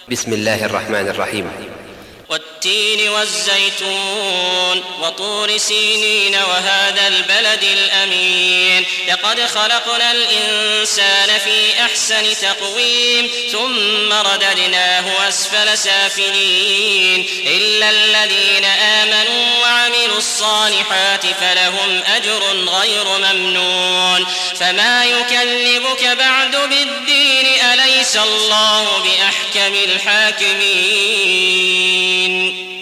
بسم الله الرحمن الرحيم. والتين والزيتون وطور سينين وهذا البلد الأمين لقد خلقنا الإنسان في أحسن تقويم ثم رددناه أسفل سافلين إلا الذين آمنوا وعملوا الصالحات فلهم أجر غير ممنون. فما يكذبك بعد بالدين أليس الله بأحكم الحاكمين.